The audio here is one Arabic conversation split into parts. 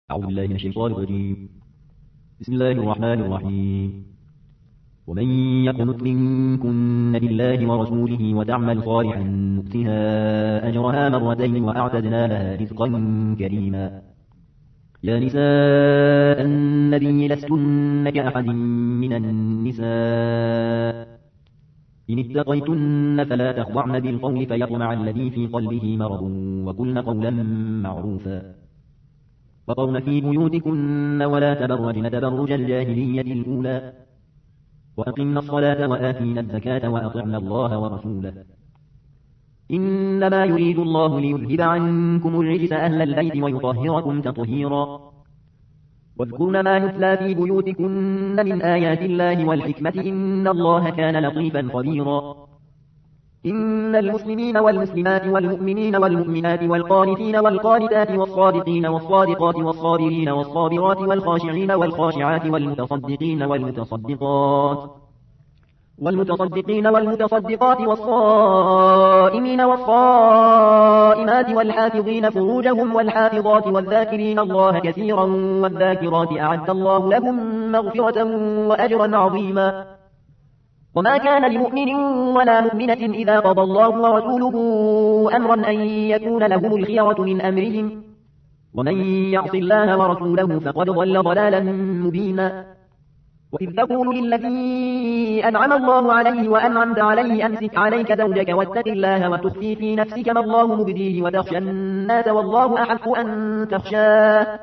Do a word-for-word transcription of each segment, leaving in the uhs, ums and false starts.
أعوذ بالله من الشيطان الرجيم. بسم الله الرحمن الرحيم. ومن يقنت منكن لله ورسوله وتعمل صالحا نؤتها أجرها مرتين وأعتدنا لها رزقا كريما. يا نساء النبي لستن كأحد من النساء إن اتقيتن فلا تخضعن بالقول فيطمع الذي في قلبه مرض وقلن قولا معروفا وقرن في بيوتكن ولا تبرجن تبرج الجاهلية الأولى وأقمنا الصلاة وآتينا الزكاة وأطعنا الله ورسوله إنما يريد الله ليذهب عنكم الرجس أهل البيت ويطهركم تطهيرا واذكرن ما يتلى في بيوتكن من آيات الله والحكمة إن الله كان لطيفا خبيرا. إن المسلمين والمسلمات والمؤمنين والمؤمنات والقانتين والقانتات والصادقين والصادقات والصابرين والصابرات والخاشعين والخاشعات والمتصدقين والمتصدقات والمتصدقين والمتصدقات والصائمين والصائمات والحافظين فروجهم والحافظات والذاكرين الله كثيرا والذاكرات أعد الله لهم مغفرة وأجرا عظيما. وما كان لمؤمن ولا مؤمنة إذا قضى الله ورسوله أمرا أن يكون لهم الخيرة من أمرهم ومن يعص الله ورسوله فقد ضل ضلالا مبينا. وإذ تقول للذي أنعم الله عليه وأنعمت عليه أمسك عليك زوجك واتق الله وتخفي في نفسك ما الله مبديه وتخشى الناس والله أحق أن تخشاه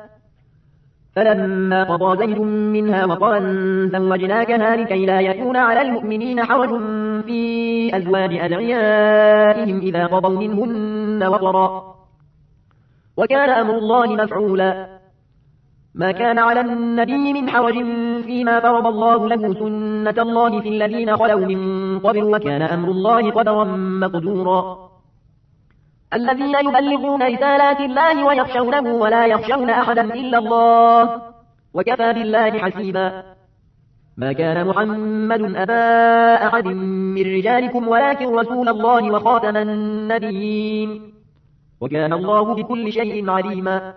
فلما قضى زيد منها وطرا زوجناكها لكي لا يكون على المؤمنين حرج في أزواج أدعيائهم إذا قضوا منهن وطرا وكان أمر الله مفعولا. ما كان على النبي من حرج فيما فرض الله له سنة الله في الذين خلوا من قبل وكان أمر الله قدرا مقدورا. الذين يبلغون رسالات الله ويخشونه ولا يخشون أحدا إلا الله وكفى بالله حسيبا. ما كان محمد أبا أحد من رجالكم ولكن رسول الله وخاتم النبيين وكان الله بكل شيء عليما.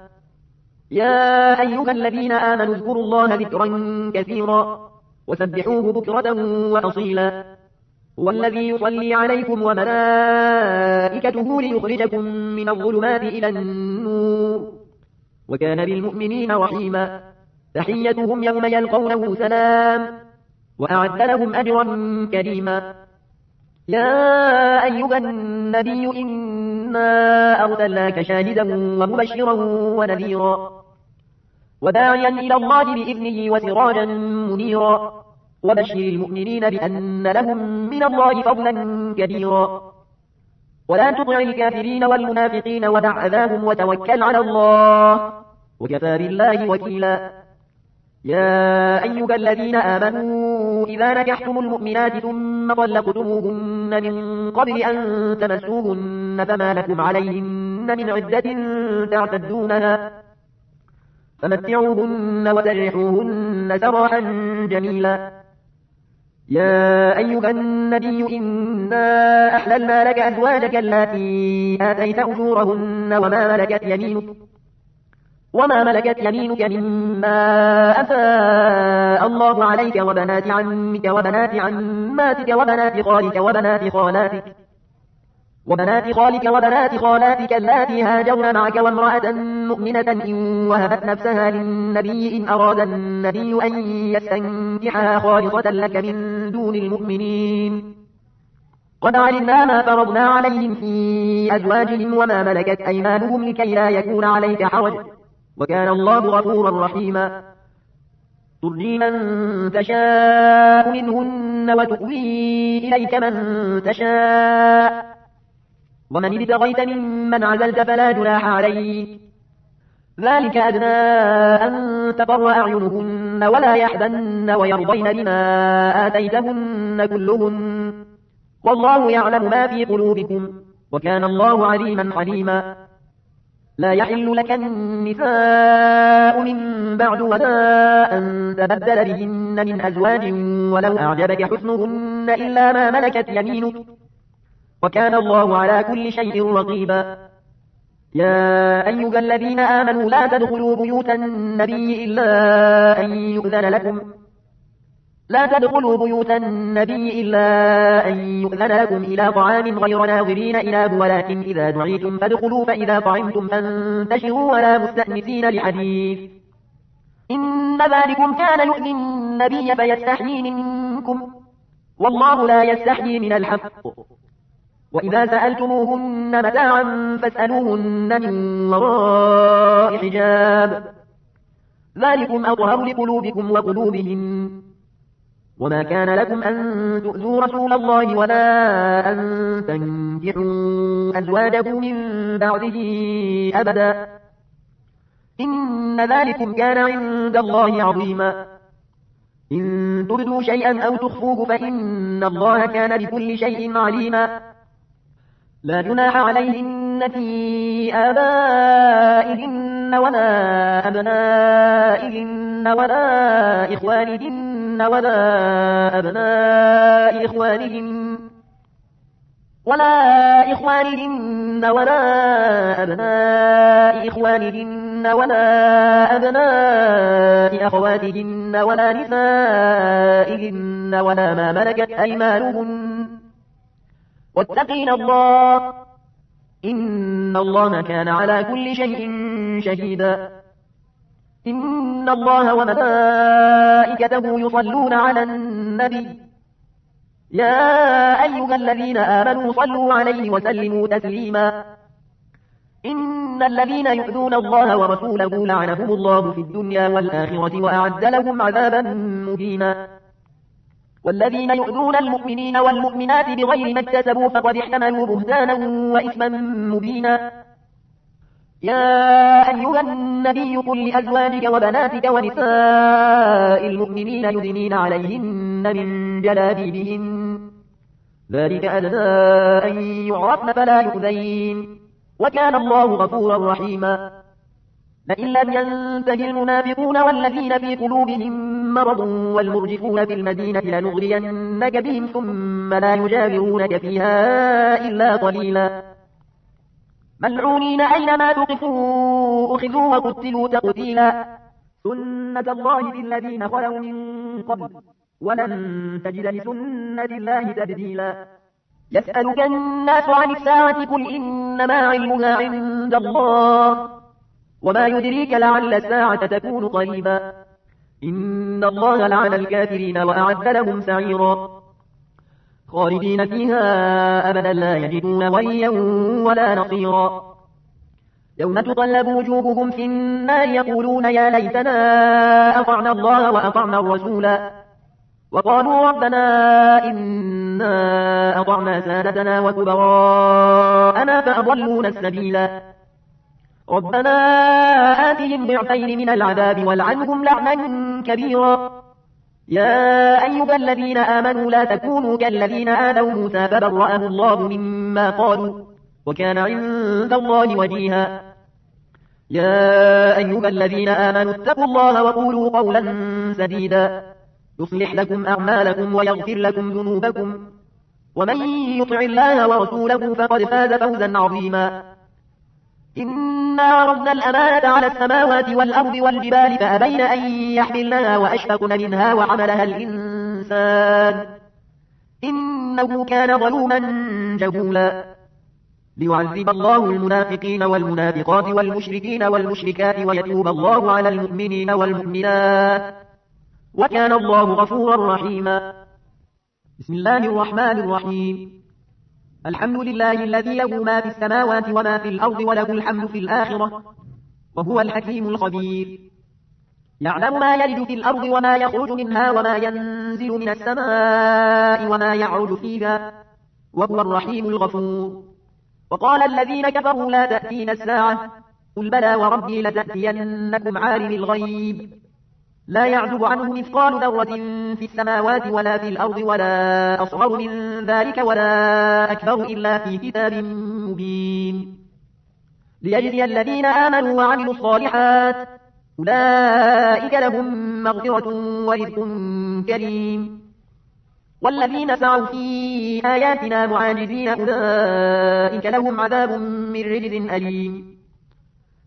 يا أيها الذين آمنوا اذكروا الله ذكرا كثيرا وسبحوه بكرة وأصيلا. هو الذي يصلي عليكم وملائكته ليخرجكم من الظلمات إلى النور وكان بالمؤمنين رحيما. تحيتهم يوم يلقونه سلام وأعد لهم أجرا كريما. يا أيها النبي إنا أرسلناك شاهدا ومبشرا ونذيرا وداعيا إلى الله بإذنه وسراجا منيرا وبشر المؤمنين بأن لهم من الله فضلا كبيرا. ولا تطع الكافرين والمنافقين ودع أذاهم وتوكل على الله وكفى بالله وكيلا. يا أيها الذين آمنوا إذا نكحتم المؤمنات ثم طلقتموهن من قبل أن تمسوهن فما لكم عليهن من عدة تعتدونها فمتعوهن وسرحوهن سراحا جميلا. يا أيها النبي إنا أحللنا لك أزواجك التي آتيت أجورهن وما ملكت يمينك وما ملكت يمينك مما أفاء الله عليك وبنات عمك وبنات عماتك وبنات خالك وبنات خالاتك وبنات خالك وبنات خالاتك اللاتي هاجرن معك وامرأة مؤمنة إن وهبت نفسها للنبي إن أراد النبي أن يستنكحها خالصة لك من دون المؤمنين قد علمنا ما فرضنا عليهم في أزواجهم وما ملكت أيمانهم لكي لا يكون عليك حرج وكان الله غفورا رحيما. ترجي من تشاء منهن وتؤوي إليك من تشاء ومن ابتغيت ممن عزلت فلا جناح عليك ذلك أدنى أن تقر أعينهن ولا يحزن ويرضين بما آتيتهن كلهن والله يعلم ما في قلوبكم وكان الله عليما حليما. لا يحل لك النساء من بعد ولا أن تبدل بهن من أزواج ولو أعجبك حسنهن إلا ما ملكت يمينك وكان الله على كل شيء رقيبا. يا أيها الذين آمنوا لا تدخلوا بيوت النبي إلا أن يؤذن لكم لا تدخلوا بيوت النبي إلا أن يؤذن لكم إلى طعام غير ناظرين إناه ولكن إذا دعيتم فادخلوا فإذا طعمتم فانتشروا ولا مستأنسين لحديث إن ذلكم كان يؤذي النبي فيستحيي منكم والله لا يستحيي من الحق وإذا سألتموهن متاعا فاسألوهن من وراء حجاب ذلكم أطهر لقلوبكم وقلوبهم وما كان لكم أن تؤذوا رسول الله ولا أن تنكحوا أزواجه من بعده أبدا إن ذلكم كان عند الله عظيما إن تبدوا شيئا أو تخفوه فإن الله كان بكل شيء عليما لا جناح عليهن في آبائهن ولا أبنائهن ولا إخوانهن ولا أبناء إخوانهن ولا إخوانهن ولا أبناء إخوانهن ولا أبناء أخواتهن ولا نسائهن ولا ما ملكت أيمانهن واتقين الله إن الله كان على كل شيء شهيدا إن الله وملائكته يصلون على النبي يا أيها الذين آمنوا صلوا عليه وسلموا تسليما إن الذين يؤذون الله ورسوله لعنهم الله في الدنيا والآخرة وأعد لهم عذابا مهينا والذين يؤذون المؤمنين والمؤمنات بغير ما اكتسبوا فقد احتملوا بهتانا وإثما مبينا يا أيها النبي قل لأزواجك وبناتك ونساء المؤمنين يدنين عليهن من جلابيبهن ذلك أدنى أن يعرفن فلا يؤذين وكان الله غفورا رحيما لئن لم ينته المنافقون والذين في قلوبهم مرض والمرجفون في المدينة لنغرينك بهم ثم لا يجاورونك فيها إلا قليلا ملعونين أينما تقفوا أخذوا وقتلوا تقتيلا سنة الله في الذين خلوا من قبل ولن تجد لسنة الله تبديلا يسألك الناس عن الساعة قل إنما علمها عند الله وما يدريك لعل الساعة تكون قريبا إن الله لعن الكافرين وأعد لهم سعيرا خالدين فيها أبدا لا يجدون وليا ولا نصيرا يوم تقلب وجوههم في النار يقولون يا ليتنا أطعنا الله وأطعنا الرسولا وقالوا ربنا إنا أطعنا سادتنا وكبراءنا فأضلونا السبيلا ربنا آتهم ضعفين من العذاب والعنهم لعنا كبيرا يا أيها الذين آمنوا لا تكونوا كالذين آذوا موسى فبرأه الله مما قالوا وكان عند الله وجيها يا أيها الذين آمنوا اتقوا الله وقولوا قولا سديدا يصلح لكم أعمالكم ويغفر لكم ذنوبكم ومن يطع الله ورسوله فقد فاز فوزا عظيما إنا عرضنا الأمانة على السماوات والأرض والجبال فأبين أن يحملنها وأشفقن منها وحملها الإنسان إنه كان ظلوما جهولا ليعذب الله المنافقين والمنافقات والمشركين والمشركات ويتوب الله على المؤمنين والمؤمنات وكان الله غفورا رحيما بسم الله الرحمن الرحيم الحمد لله الذي له ما في السماوات وما في الأرض وله الحمد في الآخرة وهو الحكيم الخبير يعلم ما يلج في الأرض وما يخرج منها وما ينزل من السماء وما يعرج فيها وهو الرحيم الغفور وقال الذين كفروا لا تأتينا الساعة قل بلى وربي لتأتينكم عالم الغيب لا يعزب عنه مثقال ذرة في السماوات ولا في الأرض ولا أصغر من ذلك ولا أكبر إلا في كتاب مبين ليجزي الذين آمنوا وعملوا الصالحات أولئك لهم مغفرة ورزق كريم والذين سعوا في آياتنا معاجزين أولئك لهم عذاب من رجز أليم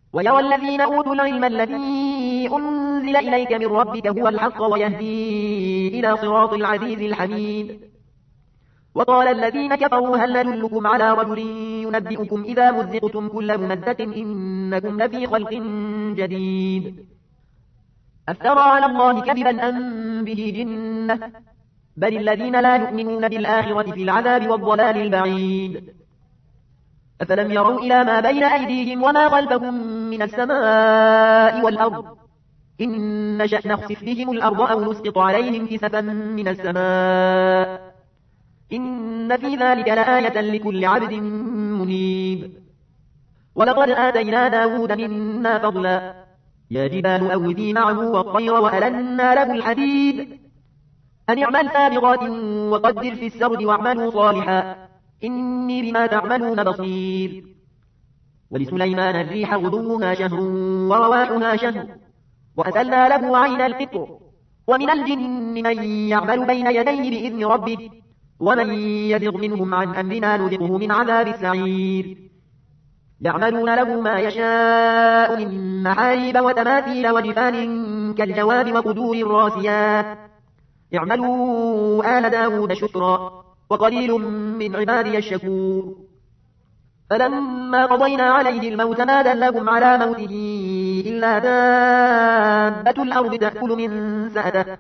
ويرى الذين أوتوا العلم الذي أنزل إليك من ربك هو الحق ويهدي إلى صراط العزيز الحميد. وقال الذين كفروا هل ندلكم على رجل ينبئكم إذا مزقتم كل ممزة إنكم لفي خلق جديد. أفترى على الله كذبا أم به جنة بل الذين لا يؤمنون بالآخرة في العذاب والضلال البعيد. أفلم يروا إلى ما بين أيديهم وما خلفهم من السماء والأرض إن نشأ نخسف بهم الأرض أو نسقط عليهم كسفا من السماء إن في ذلك لآية لكل عبد منيب. ولقد آتينا داود منا فضلا يا جبال أوبي معه والطير وألنا له الحديد أن اعمل سابغات وقدر في السرد واعملوا صالحا إني بما تعملون بصير. ولسليمان الريح غدوها شهر ورواحها شهر وأسلنا له عين القطر ومن الجن من يعمل بين يديه بإذن ربه ومن يزغ منهم عن أمرنا نذقه من عذاب السعير. يعملون له ما يشاء من محاريب وتماثيل وجفان كالجواب وقدور الراسيات اعملوا آل داود شكرا وقليل من عبادي الشكور. فلما قضينا عليه الموت ما دلهم على موته إلا دابة الأرض تأكل من سأته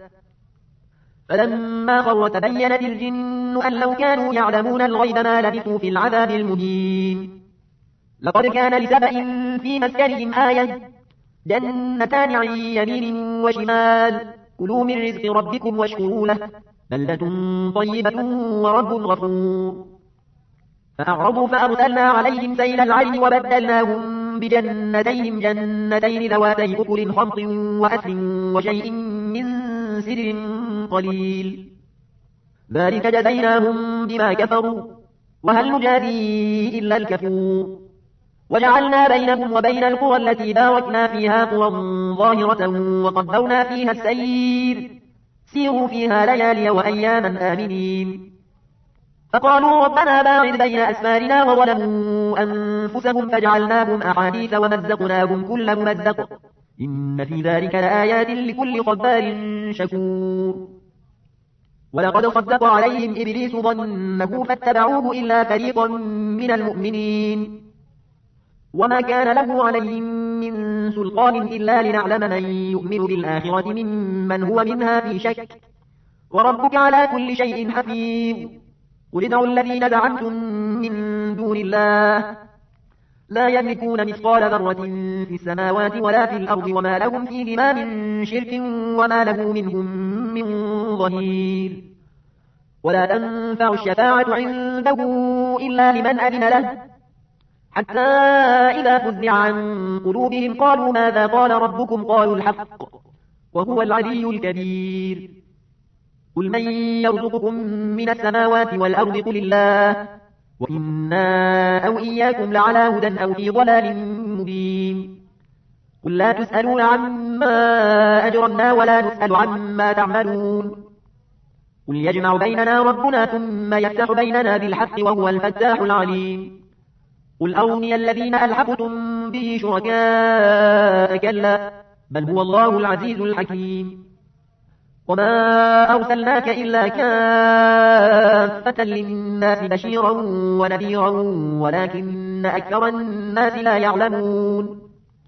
فلما خر تبينت الجن أن لو كانوا يعلمون الغيب ما لبثوا في العذاب المهين. لقد كان لسبأ في مسكنهم آية جنتان عن يمين وشمال كلوا من رزق ربكم واشكروا له بلدة طيبة ورب غفور. فأعرضوا فأرسلنا عليهم سيل العرم وبدلناهم بجنتيهم جنتين ذواتي أكل خمط وأثل وشيء من سدر قليل ذلك جزيناهم بما كفروا وهل نجازي إلا الكفور. وجعلنا بينهم وبين القرى التي باركنا فيها قرى ظاهرة وقدرنا فيها السير سيروا فيها ليالي وأياما آمنين. فقالوا ربنا باعد بين أسفارنا وظلموا أنفسهم فجعلناهم أحاديث ومزقناهم كل ممزق إن في ذلك لآيات لكل صبار شكور. ولقد صدق عليهم إبليس ظنه فاتبعوه إلا فريقا من المؤمنين وما كان له عليهم من سلطان إلا لنعلم من يؤمن بالآخرة ممن هو منها في شك وربك على كل شيء حفيظ. قل ادعوا الذين زعمتم من دون الله لا يملكون مثقال ذرة في السماوات ولا في الأرض وما لهم فيهما من شرك وما له منهم من ظهير. ولا تنفع الشفاعة عنده إلا لمن أذن له حتى إذا فزع عن قلوبهم قالوا ماذا قال ربكم قالوا الحق وهو العلي الكبير. قل من يرزقكم من السماوات والأرض قل الله وإنا أو إياكم لعلى هدى أو في ضلال مبين. قل لا تسألون عما أجرمنا ولا نسأل عما تعملون قل يجمع بيننا ربنا ثم يفتح بيننا بالحق وهو الفتاح العليم. قل أروني الذين ألحقتم به شركاء كلا بل هو الله العزيز الحكيم. وما أرسلناك إلا كافة للناس بشيرا ونذيرا ولكن أكثر الناس لا يعلمون.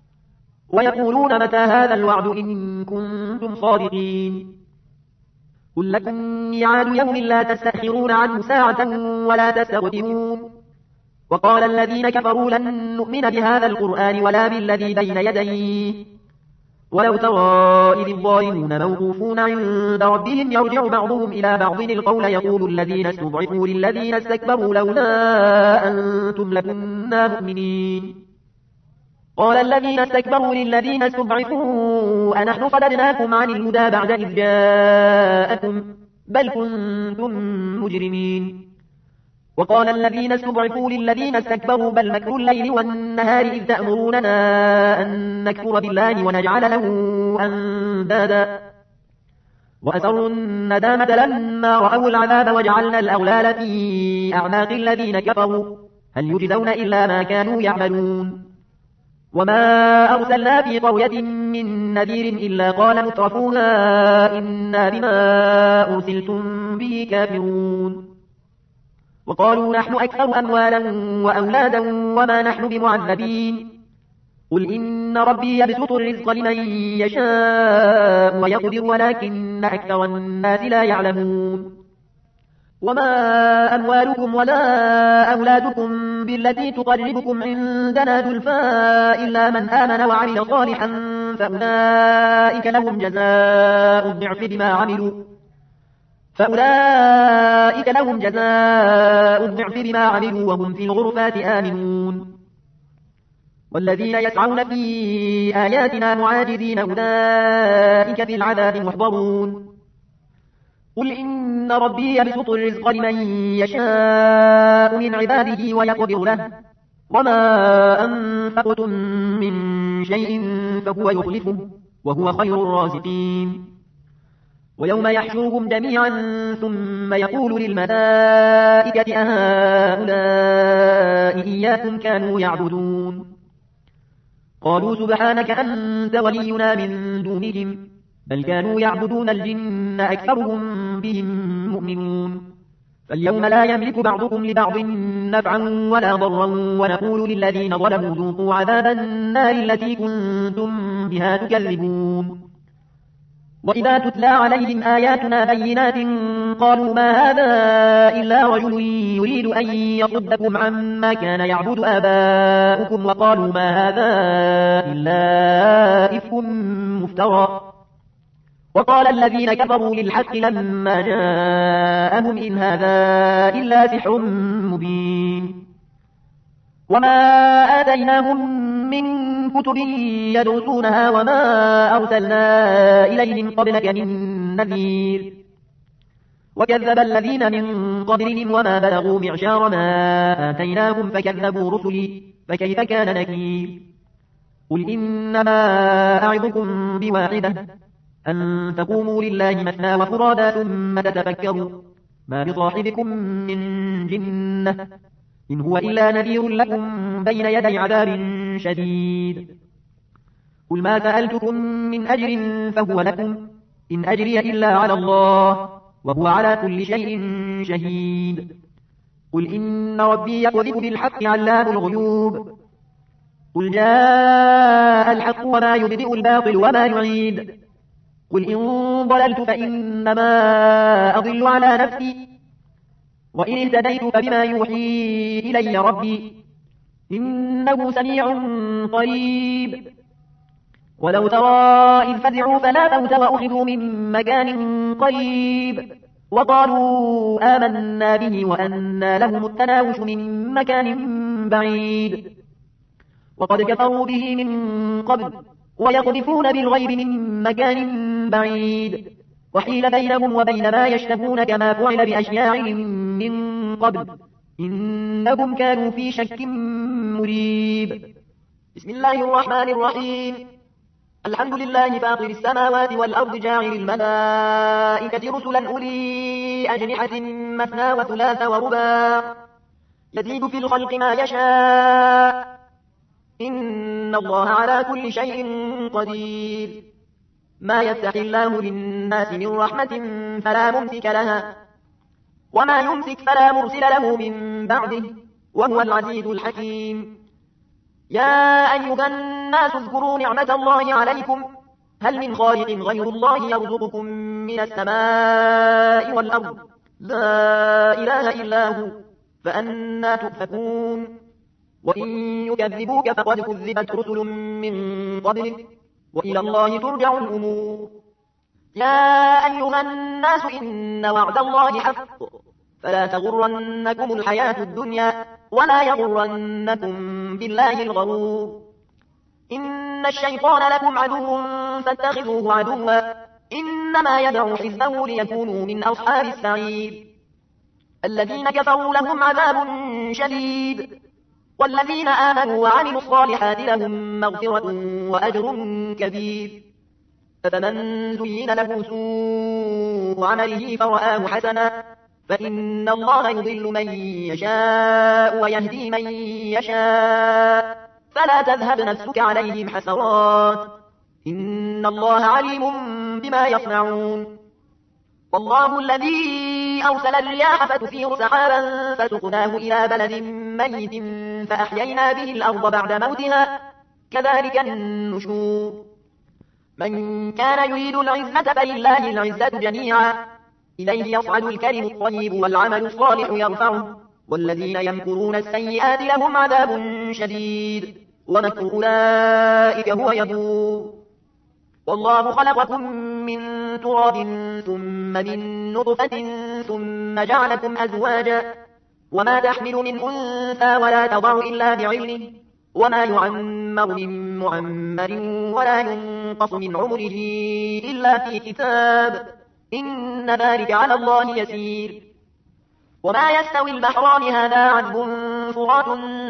ويقولون متى هذا الوعد إن كنتم صادقين. قل لكم ميعاد يوم لا تستأخرون عنه ساعة ولا تستقدمون. وقال الذين كفروا لن نؤمن بهذا القرآن ولا بالذي بين يديه ولو ترى إذ الظالمون موقوفون عند ربهم يرجع بعضهم إلى بعض القول يقول الذين استضعفوا للذين استكبروا لولا أنتم لكنا مؤمنين. قال الذين استكبروا للذين استضعفوا أنحن صددناكم عن الهدى بعد إذ جاءكم بل كنتم مجرمين. وقال الذين استضعفوا للذين استكبروا بل مكر الليل والنهار إذ تأمروننا أن نكفر بالله ونجعل له أندادا وأسروا الندامة لما رأوا العذاب وجعلنا الأغلال في أعناق الذين كفروا هل يجزون إلا ما كانوا يعملون. وما أرسلنا في قرية من نذير إلا قال مترفوها إنا بما أرسلتم به كافرون وقالوا نحن أكثر أموالا وأولادا وما نحن بمعذبين قل إن ربي يبسط الرزق لمن يشاء ويقدر ولكن أكثر الناس لا يعلمون وما أموالكم ولا أولادكم بالتي تقربكم عندنا زلفى إلا من آمن وعمل صالحا فأولئك لهم جزاء الضعف بما عملوا فأولئك لهم جزاء الضعف بما عملوا وهم في الغرفات آمنون والذين يسعون في آياتنا معاجزين أولئك في العذاب محضرون قل إن ربي يبسط الرزق لمن يشاء من عباده ويقدر له وما أنفقتم من شيء فهو يخلفه وهو خير الرازقين ويوم يحشرهم جميعا ثم يقول للملائكة أهؤلاء إياكم كانوا يعبدون قالوا سبحانك أنت ولينا من دونهم بل كانوا يعبدون الجن أكثرهم بهم مؤمنون فاليوم لا يملك بعضكم لبعض نفعا ولا ضرا ونقول للذين ظلموا ذوقوا عذاب النار التي كنتم بها تكذبون وإذا تتلى عليهم آياتنا بينات قالوا ما هذا إلا رجل يريد أن يصدكم عما كان يعبد آباؤكم وقالوا ما هذا إلا إفك مفترى وقال الذين كفروا للحق لما جاءهم إن هذا إلا سحر مبين وما آتيناهم من كتب يدرسونها وما أرسلنا إليهم قبلك من نذير وكذب الذين من قبلهم وما بلغوا معشار ما آتيناهم فكذبوا رسلي فكيف كان نكير قل إنما أعظكم بواحدة أن تقوموا لله مثنى وفرادا ثم تتفكروا ما بصاحبكم من جنة إن هو إلا نذير لكم بين يدي عذاب شديد قل ما سألتكم من أجر فهو لكم إن أجري إلا على الله وهو على كل شيء شهيد قل إن ربي يقذف بالحق علام الغيوب قل جاء الحق وما يبدئ الباطل وما يعيد قل إن ضللت فإنما أضل على نفسي وإن اهتديت فبما يوحي إلي ربي إنه سميع قريب ولو ترى إذ فزعوا فلا موت وأخذوا من مكان قريب وقالوا آمنا به وأنى لهم التناوش من مكان بعيد وقد كفروا به من قبل ويقذفون بالغيب من مكان بعيد وحيل بينهم وبين ما يشتهون كما فعل بأشياعهم من قبل إنهم كانوا في شك مريب بسم الله الرحمن الرحيم الحمد لله فاطر السماوات والأرض جاعل الملائكة رسلا أولي أجنحة مثنى وثلاث ورباع يزيد في الخلق ما يشاء إن الله على كل شيء قدير ما يفتح الله للناس من رحمة فلا ممسك لها وما يمسك فلا مرسل له من بعده وهو العزيز الحكيم يا أيها الناس اذكروا نعمة الله عليكم هل من خالق غير الله يرزقكم من السماء والأرض لا إله إلا هو فأنا تؤفكون وإن يكذبوك فقد كذبت رسل من قبلك وإلى الله ترجع الأمور يا أيها الناس إن وعد الله حق فلا تغرنكم الحياة الدنيا ولا يغرنكم بالله الغرور إن الشيطان لكم عدو فاتخذوه عدوا إنما يدعو حزبه ليكونوا من أصحاب السعير الذين كفروا لهم عذاب شديد والذين آمنوا وعملوا الصالحات لهم مغفرة وأجر كبير فمن زين له سوء عمله فرآه حسنا فإن الله يضل من يشاء ويهدي من يشاء فلا تذهب نفسك عليهم حسرات إن الله عليم بما يصنعون والله الذي أرسل الرياح فتثير سحابا فسقناه إلى بلد ميت فأحيينا به الأرض بعد موتها كذلك النشور من كان يريد العزة فلله العزة جميعا إليه يصعد الكلم الطيب والعمل الصالح يرفعه والذين يمكرون السيئات لهم عذاب شديد ومكر أولئك هو يبور والله خلقكم من تراب ثم من نطفة ثم جعلكم أزواجا وما تحمل من أنثى ولا تضع إلا بعلمه وما يعمر من معمر ولا ينقص من عمره إلا في كتاب إن ذلك على الله يسير وما يستوي البحران هذا عذب فرات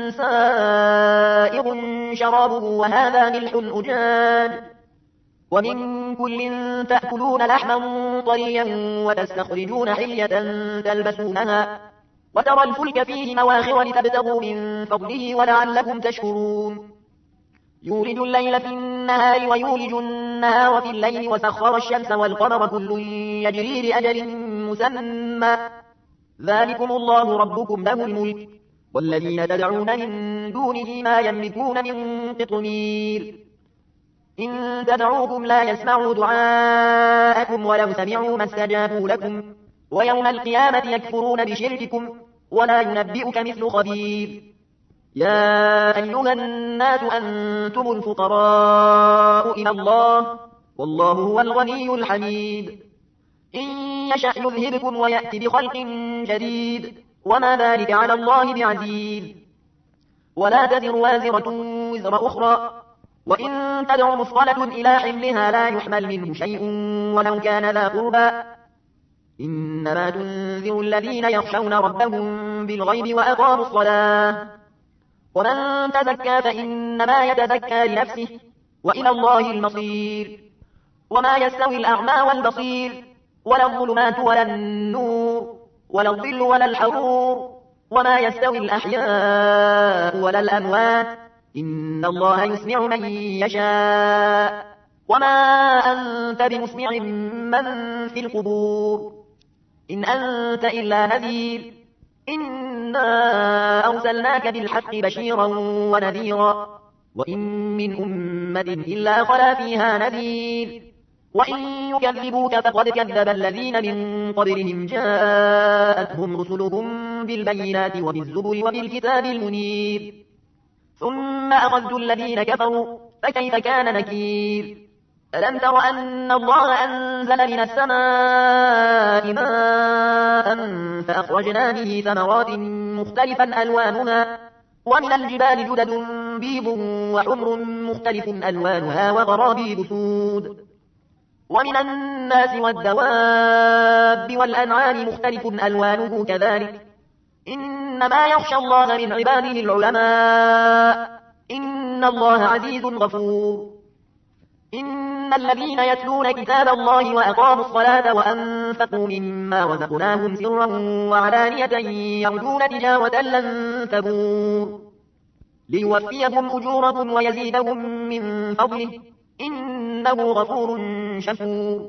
سائغ شرابه وهذا ملح أجاج ومن كل تأكلون لحما طريا وتستخرجون حلية تلبسونها وترى الفلك فيه مواخر لتبتغوا من فضله ولعلكم تشكرون يولج الليل في النهار ويولج النهار في الليل وسخر الشمس والقمر كل يجري لأجل مسمى ذلكم الله ربكم له الملك والذين تدعون من دونه ما يملكون من قطمير إن تدعوكم لا يسمعوا دعاءكم ولو سمعوا ما استجابوا لكم ويوم القيامة يكفرون بشرككم ولا ينبئك مثل خبير يا أيها الناس أنتم الفقراء إلى الله والله هو الغني الحميد إن يشأ يذهبكم ويأتي بخلق جديد وما ذلك على الله بعزيز ولا تزر وازرة وزر أخرى وإن تدع مثقلة إلى حملها لا يحمل منه شيء ولو كان ذا قربى إنما تنذر الذين يخشون ربهم بالغيب وأقاموا الصلاة ومن تزكى فإنما يتزكى لنفسه وإلى الله المصير وما يستوي الأعمى والبصير ولا الظلمات ولا النور ولا الظل ولا الحرور وما يستوي الأحياء ولا الأموات إن الله يسمع من يشاء وما أنت بمسمع من في القبور إن أنت إلا نذير إنا أرسلناك بالحق بشيرا ونذيرا وإن من أمة إلا خلا فيها نذير وإن يكذبوك فقد كذب الذين من قبلهم جاءتهم رسلهم بالبينات وبالزبر وبالكتاب المنير ثم أخذت الذين كفروا فكيف كان نكير ألم تر أن الله أنزل من السماء ماء فأخرجنا به ثمرات مختلفا ألوانها ومن الجبال جدد بيض وحمر مختلف ألوانها وغرابيب سود ومن الناس والدواب والأنعام مختلف ألوانه كذلك إنما يخشى الله من عباده العلماء إن الله عزيز غفور إن الذين يتلون كتاب الله وأقاموا الصلاة وأنفقوا مما رزقناهم سرا وعلانية يرجون تجارة لن تبور ليوفيهم أجورهم ويزيدهم من فضله إنه غفور شكور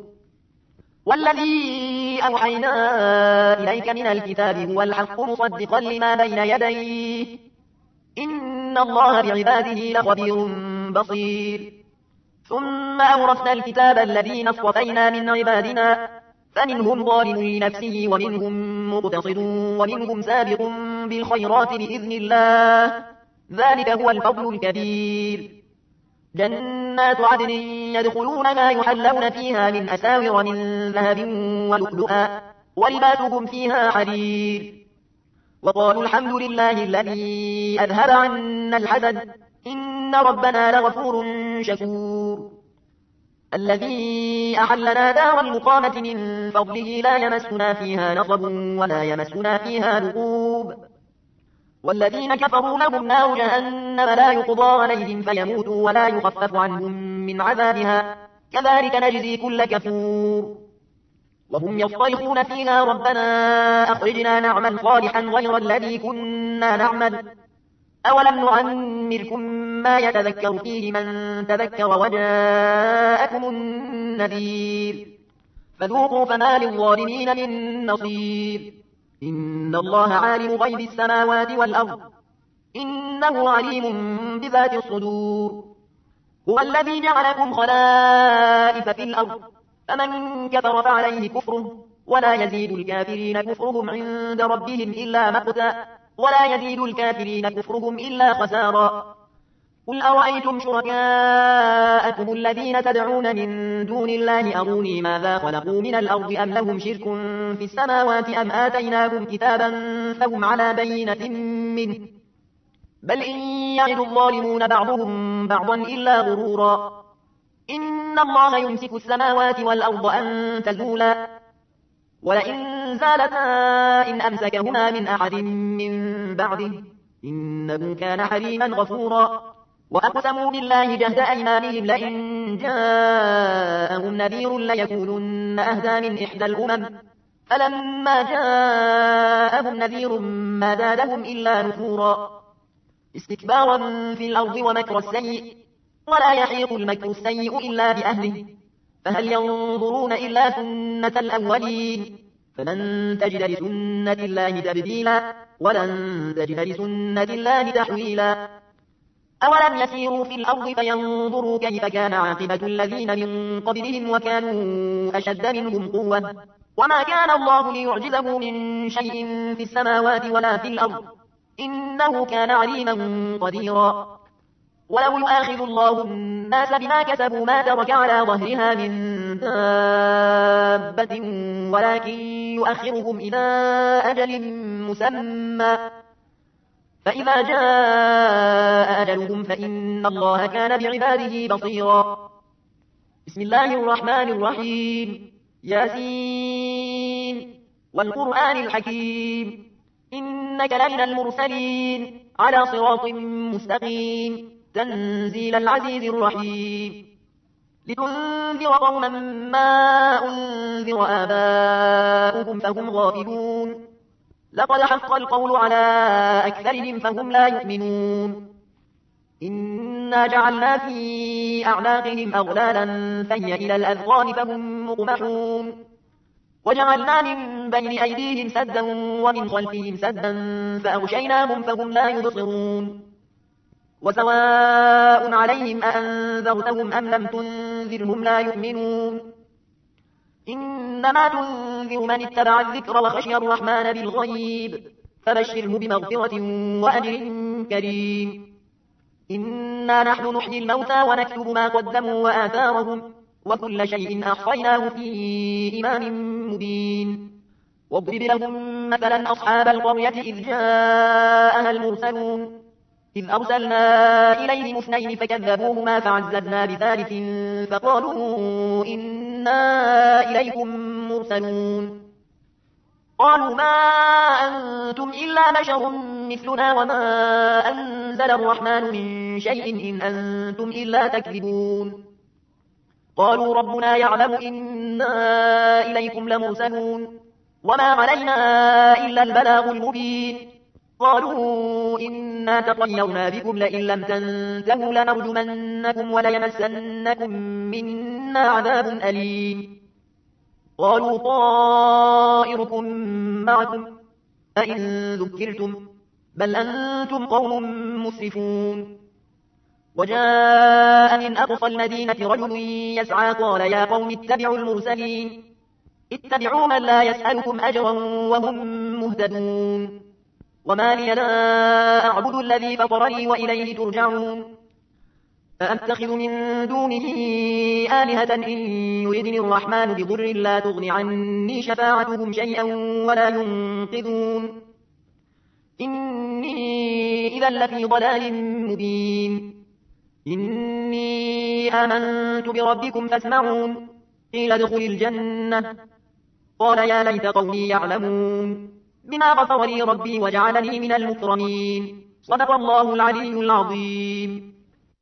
والذي أوحينا إليك من الكتاب هو الحق مصدقا لما بين يديه إن الله بعباده لخبير بصير ثم أورثنا الكتاب الذين اصطفينا من عبادنا فمنهم ظالم لنفسه ومنهم مقتصد ومنهم سابق بالخيرات بإذن الله ذلك هو الفضل الكبير جنات عدن يدخلونها يحلون فيها من أساور من ذهب ولؤلؤا ولباسهم فيها حرير وقالوا الحمد لله الذي أذهب عنا الحزن إن ربنا لغفور شكور الذي أحلنا دار المقامة من فضله لا يمسنا فيها نصب ولا يمسنا فيها لغوب والذين كفروا لهم نار جهنم لا يقضى عليهم فيموتوا ولا يخفف عنهم من عذابها كذلك نجزي كل كفور وهم يصطرخون فيها ربنا أخرجنا نعمل صالحا غير الذي كنا نعمل أولم نعمركم ما يتذكر فيه من تذكر وجاءكم النذير فذوقوا فما للظالمين من نصير إن الله عالم غيب السماوات والأرض إنه عليم بذات الصدور هو الذي جعلكم خلائف في الأرض فمن كفر فعليه كفره ولا يزيد الكافرين كفرهم عند ربهم إلا مقتا ولا يزيد الكافرين كفرهم إلا خسارا قل أرأيتم شركاءكم الذين تدعون من دون الله أروني ماذا خلقوا من الأرض أم لهم شرك في السماوات أم آتيناهم كتابا فهم على بينة منه بل إن يعد الظالمون بعضهم بعضا إلا غرورا إن الله يمسك السماوات والأرض أن تزولا ولئن زالتا إن أمسكهما من أحد من بعده إنه كان حليما غفورا وأقسموا بالله جهد أيمانهم لئن جاءهم نذير ليكونن أهدى من إحدى الأمم فلما جاءهم نذير ما زادهم إلا نفورا استكبارا في الأرض ومكر السيء ولا يحيط المكر السيء إلا بأهله فهل ينظرون إلا سنة الأولين فلن تجد لسنة الله تبديلا ولن تجد لسنة الله تحويلا أولم يسيروا في الأرض فينظروا كيف كان عاقبة الذين من قبلهم وكانوا أشد منهم قوة وما كان الله ليعجزه من شيء في السماوات ولا في الأرض إنه كان عليما قديرا ولو يؤاخذ الله الناس بما كسبوا ما ترك على ظهرها من دابة ولكن يؤخرهم إلى أجل مسمى فإذا جاء أجلهم فإن الله كان بعباده بصيرا بسم الله الرحمن الرحيم ياسين والقرآن الحكيم إنك لمن المرسلين على صراط مستقيم تنزيل العزيز الرحيم لتنذر قوما ما أنذر آباؤهم فهم غافلون لقد حق القول على أكثرهم فهم لا يؤمنون إنا جعلنا في أعناقهم أغلالا فهي إلى الأذقان فهم مقمحون وجعلنا من بين أيديهم سدا ومن خلفهم سدا فأغشيناهم فهم لا يبصرون وسواء عليهم أأنذرتهم أم لم تنذرهم لا يؤمنون إنما تنذر من اتبع الذكر وخشي الرحمن بالغيب فبشره بمغفرة وأجر كريم إنا نحن نحيي الموتى ونكتب ما قدموا وآثارهم وكل شيء أحصيناه في إمام مبين واضرب لهم مثلا أصحاب القرية إذ جاءها المرسلون إذ أرسلنا إليهم اثنين فكذبوهما فعززنا بثالث فقالوا إنا إليكم مرسلون قالوا ما أنتم إلا بشر مثلنا وما أنزل الرحمن من شيء إن أنتم إلا تكذبون قالوا ربنا يعلم إنا إليكم لمرسلون وما علينا إلا البلاغ المبين قالوا إنا تطيرنا بكم لئن لم تنتهوا لنرجمنكم وليمسنكم منا عذاب أليم قالوا طائركم معكم أئن ذكرتم بل أنتم قوم مسرفون وجاء من أقصى المدينة رجل يسعى قال يا قوم اتبعوا المرسلين اتبعوا من لا يسألكم أجرا وهم مهتدون وما لي لا أعبد الذي فطرني وإليه ترجعون فأتخذ من دونه آلهة إن يردني الرحمن بضر لا تغن عني شفاعتهم شيئا ولا ينقذون إني إذا لفي ضلال مبين إني آمنت بربكم فاسمعون قيل ادخل الجنة قال يا ليت قومي يعلمون بما غفر لي ربي وجعلني من المكرمين صدق الله العلي العظيم